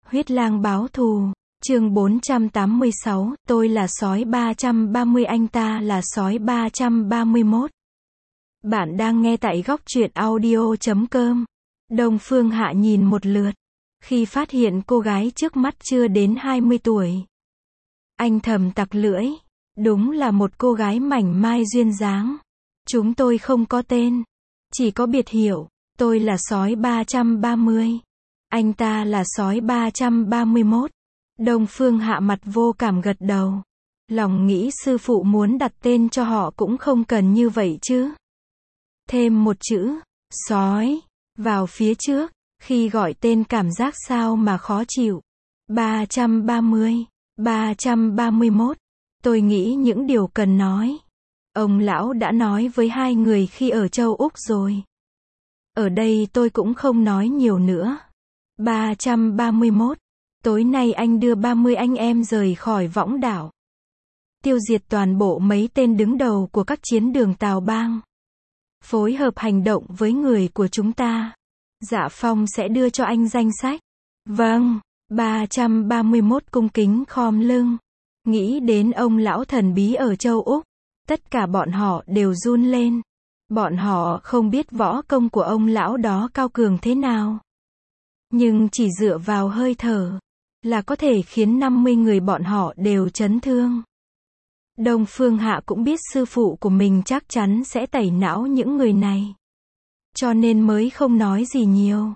Huyết lang báo thù, chương 486, tôi là sói 330, anh ta là sói 331. Bạn đang nghe tại góc truyện audio.com. Đông Phương Hạ nhìn một lượt, khi phát hiện cô gái trước mắt chưa đến 20 tuổi. Anh thầm tặc lưỡi, đúng là một cô gái mảnh mai duyên dáng. Chúng tôi không có tên, chỉ có biệt hiệu, tôi là sói 330. Anh ta là sói 331. Đông Phương Hạ mặt vô cảm gật đầu. Lòng nghĩ sư phụ muốn đặt tên cho họ cũng không cần như vậy chứ. Thêm một chữ, sói, vào phía trước, khi gọi tên cảm giác sao mà khó chịu. 330, 331. Tôi nghĩ những điều cần nói. Ông lão đã nói với hai người khi ở châu Úc rồi. Ở đây tôi cũng không nói nhiều nữa. 331. Tối nay anh đưa 30 anh em rời khỏi võng đảo. Tiêu diệt toàn bộ mấy tên đứng đầu của các chiến đường Tào Bang. Phối hợp hành động với người của chúng ta. Dạ Phong sẽ đưa cho anh danh sách. Vâng. 331 cung kính khom lưng. Nghĩ đến ông lão thần bí ở châu Úc. Tất cả bọn họ đều run lên. Bọn họ không biết võ công của ông lão đó cao cường thế nào. Nhưng chỉ dựa vào hơi thở là có thể khiến 50 người bọn họ đều chấn thương. Đông Phương Hạ cũng biết sư phụ của mình chắc chắn sẽ tẩy não những người này. Cho nên mới không nói gì nhiều.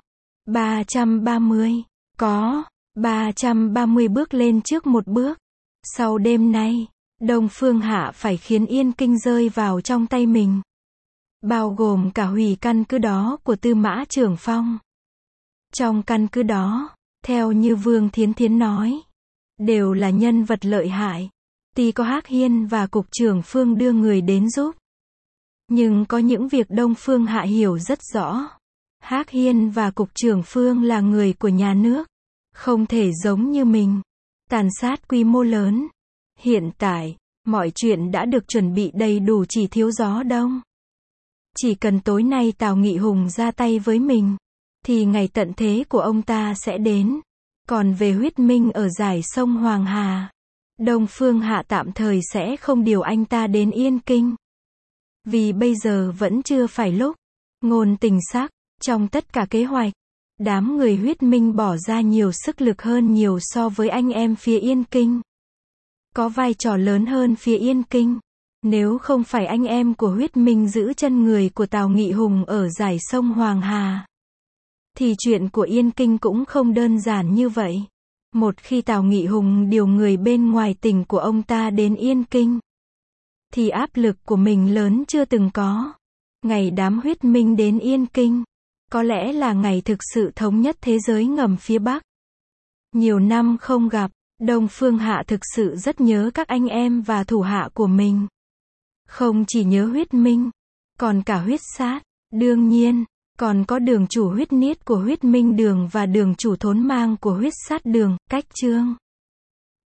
330. Có. 330 bước lên trước một bước. Sau đêm nay, Đông Phương Hạ phải khiến Yên Kinh rơi vào trong tay mình. Bao gồm cả hủy căn cứ đó của Tư Mã Trưởng Phong. Trong căn cứ đó, theo như Vương Thiến Thiến nói, đều là nhân vật lợi hại. Tuy có Hắc Hiên và Cục trưởng Phương đưa người đến giúp. Nhưng có những việc Đông Phương Hạ hiểu rất rõ. Hắc Hiên và Cục trưởng Phương là người của nhà nước. Không thể giống như mình. Tàn sát quy mô lớn. Hiện tại, mọi chuyện đã được chuẩn bị đầy đủ, chỉ thiếu gió đông. Chỉ cần tối nay Tào Nghị Hùng ra tay với mình, thì ngày tận thế của ông ta sẽ đến. Còn về huyết minh ở dải sông Hoàng Hà, Đông Phương Hạ tạm thời sẽ không điều anh ta đến Yên Kinh. Vì bây giờ vẫn chưa phải lúc. Ngôn Tình Sắc, trong tất cả kế hoạch, đám người huyết minh bỏ ra nhiều sức lực hơn nhiều so với anh em phía Yên Kinh. Có vai trò lớn hơn phía Yên Kinh. Nếu không phải anh em của huyết minh giữ chân người của Tào Nghị Hùng ở dải sông Hoàng Hà, thì chuyện của Yên Kinh cũng không đơn giản như vậy. Một khi Tào Nghị Hùng điều người bên ngoài tỉnh của ông ta đến Yên Kinh, thì áp lực của mình lớn chưa từng có. Ngày đám huyết minh đến Yên Kinh, có lẽ là ngày thực sự thống nhất thế giới ngầm phía Bắc. Nhiều năm không gặp, Đông Phương Hạ thực sự rất nhớ các anh em và thủ hạ của mình. Không chỉ nhớ huyết minh, còn cả huyết sát. Đương nhiên, còn có đường chủ huyết niết của huyết minh đường và đường chủ thốn mang của huyết sát đường, Cách Trương.